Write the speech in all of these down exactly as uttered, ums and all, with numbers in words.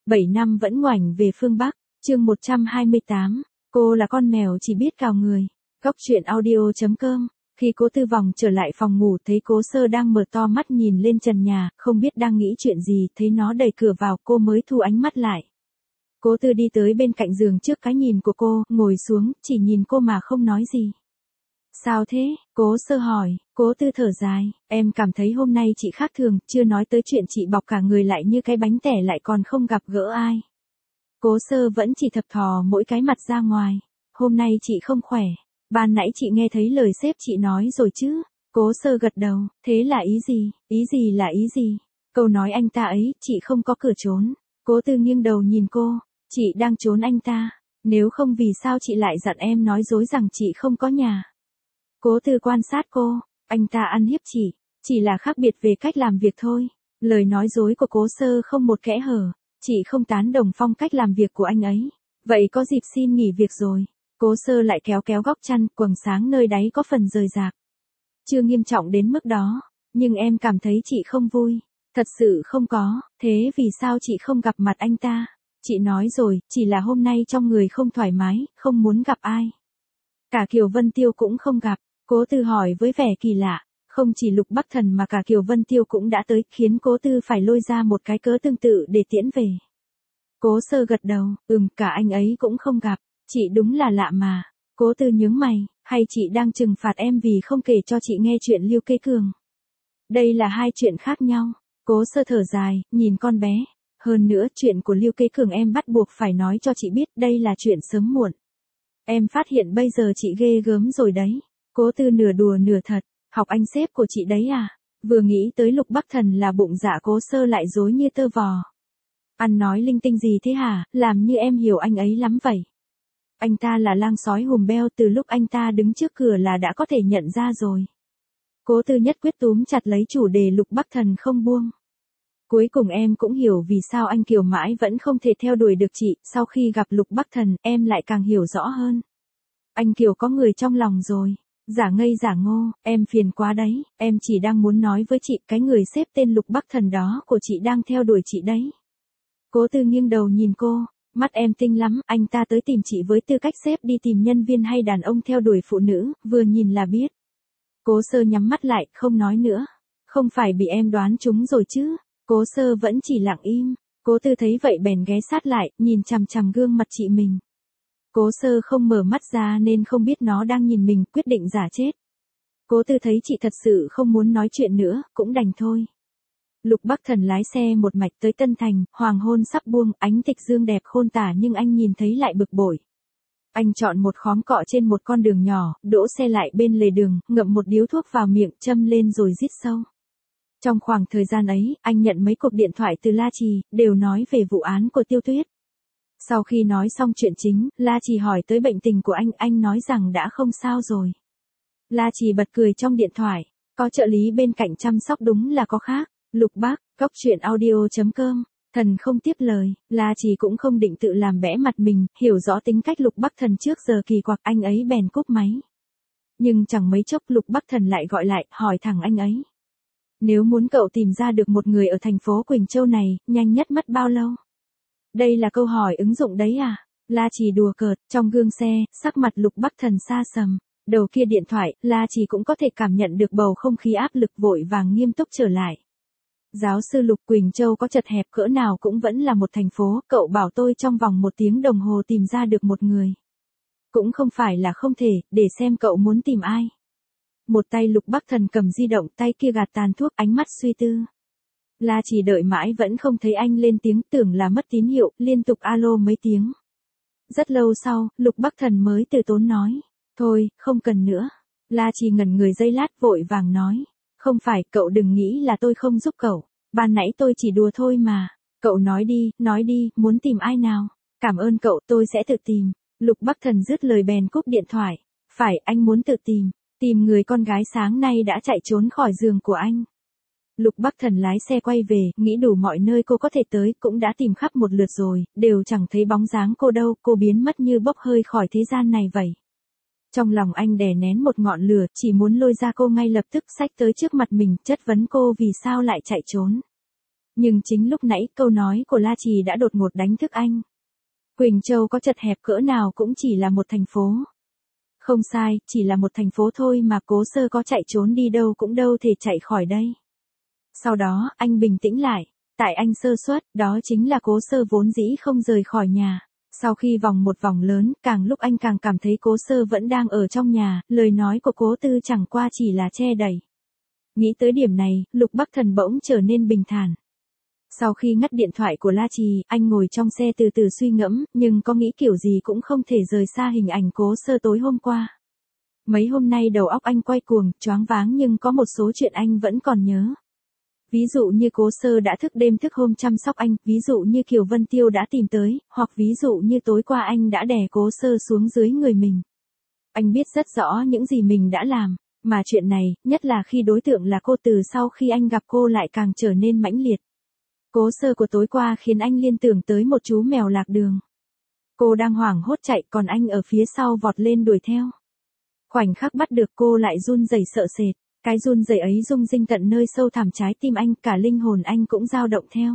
bảy năm vẫn ngoảnh về phương Bắc, chương một trăm hai mươi tám, cô là con mèo chỉ biết cào người. Góc truyện audio chấm com. Khi Cố Tư vòng trở lại phòng ngủ thấy Cố Sơ đang mở to mắt nhìn lên trần nhà, không biết đang nghĩ chuyện gì, thấy nó đẩy cửa vào cô mới thu ánh mắt lại. Cố Tư đi tới bên cạnh giường trước cái nhìn của cô, ngồi xuống, chỉ nhìn cô mà không nói gì. Sao thế? Cố Sơ hỏi. Cố Tư thở dài, em cảm thấy hôm nay chị khác thường, chưa nói tới chuyện chị bọc cả người lại như cái bánh tẻ lại còn không gặp gỡ ai. Cố Sơ vẫn chỉ thập thò mỗi cái mặt ra ngoài. Hôm nay chị không khỏe. Ban nãy chị nghe thấy lời sếp chị nói rồi chứ? Cố Sơ gật đầu, thế là ý gì? Ý gì là ý gì? Câu nói anh ta ấy, chị không có cửa trốn. Cố Tư nghiêng đầu nhìn cô, chị đang trốn anh ta. Nếu không vì sao chị lại dặn em nói dối rằng chị không có nhà? Cố Tư quan sát cô, anh ta ăn hiếp chị, chỉ là khác biệt về cách làm việc thôi. Lời nói dối của Cố Sơ không một kẽ hở, chị không tán đồng phong cách làm việc của anh ấy. Vậy có dịp xin nghỉ việc rồi. Cố Sơ lại kéo kéo góc chăn, quầng sáng nơi đáy có phần rời rạc. Chưa nghiêm trọng đến mức đó, nhưng em cảm thấy chị không vui. Thật sự không có, thế vì sao chị không gặp mặt anh ta? Chị nói rồi, chỉ là hôm nay trong người không thoải mái, không muốn gặp ai. Cả Kiều Vân Tiêu cũng không gặp. Cố Tư hỏi với vẻ kỳ lạ, không chỉ Lục Bắc Thần mà cả Kiều Vân Tiêu cũng đã tới, khiến Cố Tư phải lôi ra một cái cớ tương tự để tiễn về. Cố Sơ gật đầu, ừm, cả anh ấy cũng không gặp, chị đúng là lạ mà. Cố Tư nhướng mày, hay chị đang trừng phạt em vì không kể cho chị nghe chuyện Lưu Kế Cường? Đây là hai chuyện khác nhau. Cố Sơ thở dài, nhìn con bé. Hơn nữa, chuyện của Lưu Kế Cường em bắt buộc phải nói cho chị biết, đây là chuyện sớm muộn. Em phát hiện bây giờ chị ghê gớm rồi đấy. Cố Tư nửa đùa nửa thật, học anh sếp của chị đấy à? Vừa nghĩ tới Lục Bắc Thần là bụng dạ Cố Sơ lại rối như tơ vò. Anh nói linh tinh gì thế hả, làm như em hiểu anh ấy lắm vậy. Anh ta là lang sói hùm beo, từ lúc anh ta đứng trước cửa là đã có thể nhận ra rồi. Cố Tư nhất quyết túm chặt lấy chủ đề Lục Bắc Thần không buông. Cuối cùng em cũng hiểu vì sao anh Kiều mãi vẫn không thể theo đuổi được chị, sau khi gặp Lục Bắc Thần, em lại càng hiểu rõ hơn. Anh Kiều có người trong lòng rồi. Giả ngây giả ngô, em phiền quá đấy, em chỉ đang muốn nói với chị, cái người xếp tên Lục Bắc Thần đó của chị đang theo đuổi chị đấy. Cố Tư nghiêng đầu nhìn cô, mắt em tinh lắm, anh ta tới tìm chị với tư cách xếp đi tìm nhân viên hay đàn ông theo đuổi phụ nữ, vừa nhìn là biết. Cố Sơ nhắm mắt lại, không nói nữa. Không phải bị em đoán trúng rồi chứ? Cố Sơ vẫn chỉ lặng im. Cố Tư thấy vậy bèn ghé sát lại, nhìn chằm chằm gương mặt chị mình. Cố Sơ không mở mắt ra nên không biết nó đang nhìn mình, quyết định giả chết. Cố Tư thấy chị thật sự không muốn nói chuyện nữa, cũng đành thôi. Lục Bắc Thần lái xe một mạch tới Tân Thành, hoàng hôn sắp buông, ánh tịch dương đẹp khôn tả nhưng anh nhìn thấy lại bực bội. Anh chọn một khóm cọ trên một con đường nhỏ, đỗ xe lại bên lề đường, ngậm một điếu thuốc vào miệng, châm lên rồi rít sâu. Trong khoảng thời gian ấy, anh nhận mấy cuộc điện thoại từ La Trì, đều nói về vụ án của Tiêu Tuyết. Sau khi nói xong chuyện chính, La Trì hỏi tới bệnh tình của anh, anh nói rằng đã không sao rồi. La Trì bật cười trong điện thoại, có trợ lý bên cạnh chăm sóc đúng là có khác. Lục Bác, góc truyện audio chấm com. Thần không tiếp lời, La Trì cũng không định tự làm bẽ mặt mình, hiểu rõ tính cách Lục Bắc Thần trước giờ kỳ quặc, anh ấy bèn cúp máy. Nhưng chẳng mấy chốc Lục Bắc Thần lại gọi lại, hỏi thẳng anh ấy. Nếu muốn cậu tìm ra được một người ở thành phố Quỳnh Châu này, nhanh nhất mất bao lâu? Đây là câu hỏi ứng dụng đấy à? La Trì đùa cợt, trong gương xe, sắc mặt Lục Bắc Thần xa sầm. Đầu kia điện thoại, La Trì cũng có thể cảm nhận được bầu không khí áp lực, vội vàng nghiêm túc trở lại. Giáo sư Lục, Quỳnh Châu có chật hẹp cỡ nào cũng vẫn là một thành phố, cậu bảo tôi trong vòng một tiếng đồng hồ tìm ra được một người. Cũng không phải là không thể, để xem cậu muốn tìm ai. Một tay Lục Bắc Thần cầm di động, tay kia gạt tàn thuốc, ánh mắt suy tư. La Trì đợi mãi vẫn không thấy anh lên tiếng, tưởng là mất tín hiệu, liên tục alo mấy tiếng. Rất lâu sau, Lục Bắc Thần mới từ tốn nói. Thôi, không cần nữa. La Trì ngẩn người giây lát, vội vàng nói. Không phải, cậu đừng nghĩ là tôi không giúp cậu. Ban nãy tôi chỉ đùa thôi mà. Cậu nói đi, nói đi, muốn tìm ai nào? Cảm ơn cậu, tôi sẽ tự tìm. Lục Bắc Thần dứt lời bèn cúp điện thoại. Phải, anh muốn tự tìm. Tìm người con gái sáng nay đã chạy trốn khỏi giường của anh. Lục Bắc Thần lái xe quay về, nghĩ đủ mọi nơi cô có thể tới, cũng đã tìm khắp một lượt rồi, đều chẳng thấy bóng dáng cô đâu, cô biến mất như bốc hơi khỏi thế gian này vậy. Trong lòng anh đè nén một ngọn lửa, chỉ muốn lôi ra cô ngay lập tức, xách tới trước mặt mình, chất vấn cô vì sao lại chạy trốn. Nhưng chính lúc nãy câu nói của La Trì đã đột ngột đánh thức anh. Quỳnh Châu có chật hẹp cỡ nào cũng chỉ là một thành phố. Không sai, chỉ là một thành phố thôi mà Cố Sơ có chạy trốn đi đâu cũng đâu thể chạy khỏi đây. Sau đó, anh bình tĩnh lại. Tại anh sơ suất, đó chính là Cố Sơ vốn dĩ không rời khỏi nhà. Sau khi vòng một vòng lớn, càng lúc anh càng cảm thấy Cố Sơ vẫn đang ở trong nhà, lời nói của Cố Tư chẳng qua chỉ là che đậy. Nghĩ tới điểm này, Lục Bắc Thần bỗng trở nên bình thản. Sau khi ngắt điện thoại của La Trì, anh ngồi trong xe từ từ suy ngẫm, nhưng có nghĩ kiểu gì cũng không thể rời xa hình ảnh Cố Sơ tối hôm qua. Mấy hôm nay đầu óc anh quay cuồng, choáng váng nhưng có một số chuyện anh vẫn còn nhớ. Ví dụ như Cố Sơ đã thức đêm thức hôm chăm sóc anh, ví dụ như Kiều Vân Tiêu đã tìm tới, hoặc ví dụ như tối qua anh đã đè Cố Sơ xuống dưới người mình. Anh biết rất rõ những gì mình đã làm, mà chuyện này, nhất là khi đối tượng là cô, từ sau khi anh gặp cô lại càng trở nên mãnh liệt. Cố Sơ của tối qua khiến anh liên tưởng tới một chú mèo lạc đường. Cô đang hoảng hốt chạy, còn anh ở phía sau vọt lên đuổi theo. Khoảnh khắc bắt được cô lại run rẩy sợ sệt, cái run rẩy ấy rung rinh tận nơi sâu thẳm trái tim anh, cả linh hồn anh cũng dao động theo.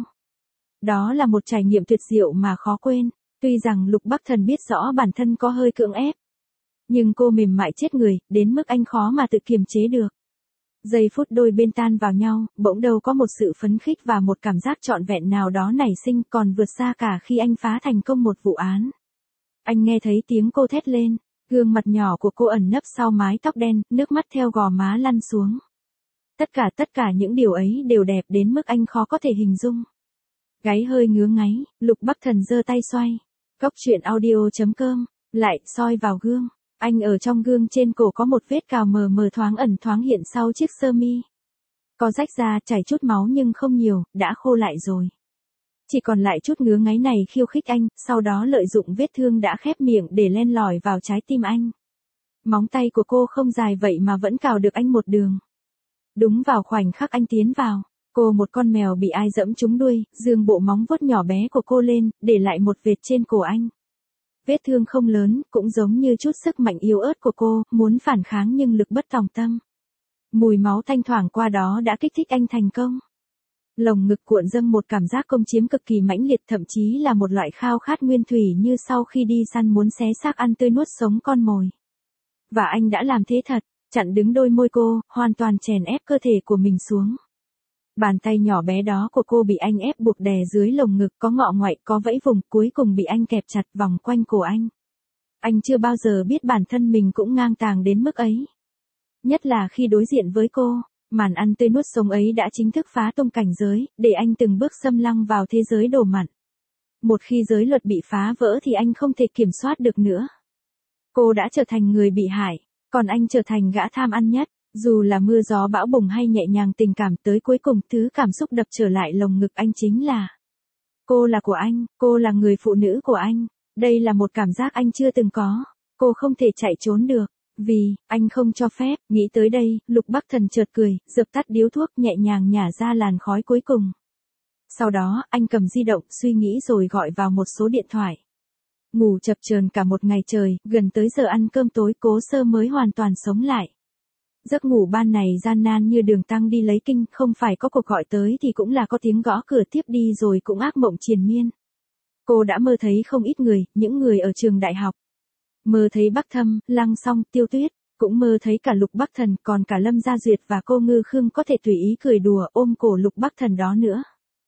Đó là một trải nghiệm tuyệt diệu mà khó quên, tuy rằng Lục Bắc Thần biết rõ bản thân có hơi cưỡng ép. Nhưng cô mềm mại chết người, đến mức anh khó mà tự kiềm chế được. Giây phút đôi bên tan vào nhau, bỗng đâu có một sự phấn khích và một cảm giác trọn vẹn nào đó nảy sinh, còn vượt xa cả khi anh phá thành công một vụ án. Anh nghe thấy tiếng cô thét lên, gương mặt nhỏ của cô ẩn nấp sau mái tóc đen, nước mắt theo gò má lăn xuống. Tất cả tất cả những điều ấy đều đẹp đến mức anh khó có thể hình dung. Gáy hơi ngứa ngáy, Lục Bắc Thần giơ tay xoay. Cốc truyện audio chấm com, lại soi vào gương. Anh ở trong gương, trên cổ có một vết cào mờ mờ thoáng ẩn thoáng hiện sau chiếc sơ mi. Có rách ra, chảy chút máu nhưng không nhiều, đã khô lại rồi. Chỉ còn lại chút ngứa ngáy này khiêu khích anh, sau đó lợi dụng vết thương đã khép miệng để len lỏi vào trái tim anh. Móng tay của cô không dài vậy mà vẫn cào được anh một đường. Đúng vào khoảnh khắc anh tiến vào, cô một con mèo bị ai dẫm trúng đuôi, giương bộ móng vuốt nhỏ bé của cô lên, để lại một vệt trên cổ anh. Vết thương không lớn, cũng giống như chút sức mạnh yếu ớt của cô, muốn phản kháng nhưng lực bất tòng tâm. Mùi máu thanh thoảng qua đó đã kích thích anh thành công. Lồng ngực cuộn dâng một cảm giác công chiếm cực kỳ mãnh liệt, thậm chí là một loại khao khát nguyên thủy như sau khi đi săn muốn xé xác ăn tươi nuốt sống con mồi. Và anh đã làm thế thật, chặn đứng đôi môi cô, hoàn toàn chèn ép cơ thể của mình xuống. Bàn tay nhỏ bé đó của cô bị anh ép buộc đè dưới lồng ngực, có ngọ ngoại, có vẫy vùng, cuối cùng bị anh kẹp chặt vòng quanh cổ anh. Anh chưa bao giờ biết bản thân mình cũng ngang tàng đến mức ấy. Nhất là khi đối diện với cô, màn ăn tươi nuốt sống ấy đã chính thức phá tung cảnh giới, để anh từng bước xâm lăng vào thế giới đồ mặn. Một khi giới luật bị phá vỡ thì anh không thể kiểm soát được nữa. Cô đã trở thành người bị hại, còn anh trở thành gã tham ăn nhất. Dù là mưa gió bão bùng hay nhẹ nhàng tình cảm, tới cuối cùng thứ cảm xúc đập trở lại lồng ngực anh chính là cô là của anh, cô là người phụ nữ của anh. Đây là một cảm giác anh chưa từng có. Cô không thể chạy trốn được, vì anh không cho phép. Nghĩ tới đây, Lục Bắc Thần chợt cười, dập tắt điếu thuốc, nhẹ nhàng nhả ra làn khói cuối cùng. Sau đó, anh cầm di động, suy nghĩ rồi gọi vào một số điện thoại. Ngủ chập chờn cả một ngày trời, gần tới giờ ăn cơm tối, Cố Sơ mới hoàn toàn sống lại. Giấc ngủ ban này gian nan như đường tăng đi lấy kinh, không phải có cuộc gọi tới thì cũng là có tiếng gõ cửa tiếp đi rồi cũng ác mộng triền miên. Cô đã mơ thấy không ít người, những người ở trường đại học. Mơ thấy Bắc Thâm, Lăng Song, Tiêu Tuyết, cũng mơ thấy cả Lục Bắc Thần, còn cả Lâm Gia Duyệt và cô Ngư Khương có thể tùy ý cười đùa ôm cổ Lục Bắc Thần đó nữa.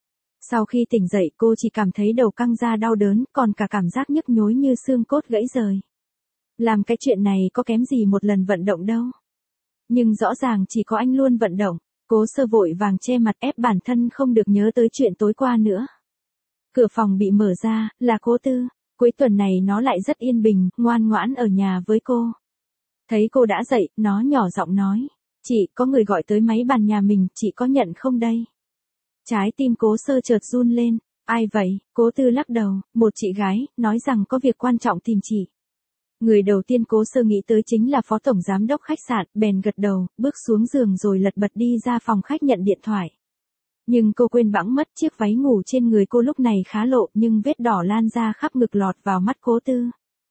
Sau khi tỉnh dậy cô chỉ cảm thấy đầu căng ra đau đớn, còn cả cảm giác nhức nhối như xương cốt gãy rời. Làm cái chuyện này có kém gì một lần vận động đâu. Nhưng rõ ràng chỉ có anh luôn vận động. Cố Sơ vội vàng che mặt, ép bản thân không được nhớ tới chuyện tối qua nữa. Cửa phòng bị mở ra, là Cố Tư. Cuối tuần này nó lại rất yên bình, ngoan ngoãn ở nhà với cô. Thấy cô đã dậy, nó nhỏ giọng nói. Chị, có người gọi tới máy bàn nhà mình, chị có nhận không đây? Trái tim Cố Sơ chợt run lên. Ai vậy? Cố Tư lắc đầu, một chị gái, nói rằng có việc quan trọng tìm chị. Người đầu tiên Cố Sơ nghĩ tới chính là phó tổng giám đốc khách sạn, bèn gật đầu, bước xuống giường rồi lật bật đi ra phòng khách nhận điện thoại. Nhưng cô quên bẵng mất chiếc váy ngủ trên người cô lúc này khá lộ, nhưng vết đỏ lan ra khắp ngực lọt vào mắt Cố Tư.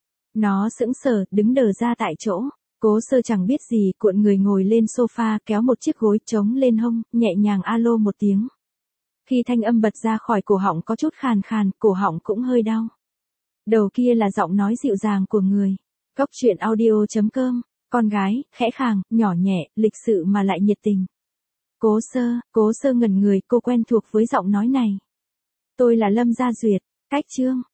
Nó sững sờ, đứng đờ ra tại chỗ. Cố Sơ chẳng biết gì, cuộn người ngồi lên sofa, kéo một chiếc gối trống lên hông, nhẹ nhàng alo một tiếng. Khi thanh âm bật ra khỏi cổ họng có chút khàn khàn, cổ họng cũng hơi đau. Đầu kia là giọng nói dịu dàng của người. Góc chuyện audio chấm com, con gái, khẽ khàng, nhỏ nhẹ, lịch sự mà lại nhiệt tình. Cố Sơ, Cố Sơ ngẩn người, cô quen thuộc với giọng nói này. Tôi là Lâm Gia Duyệt, cách chương.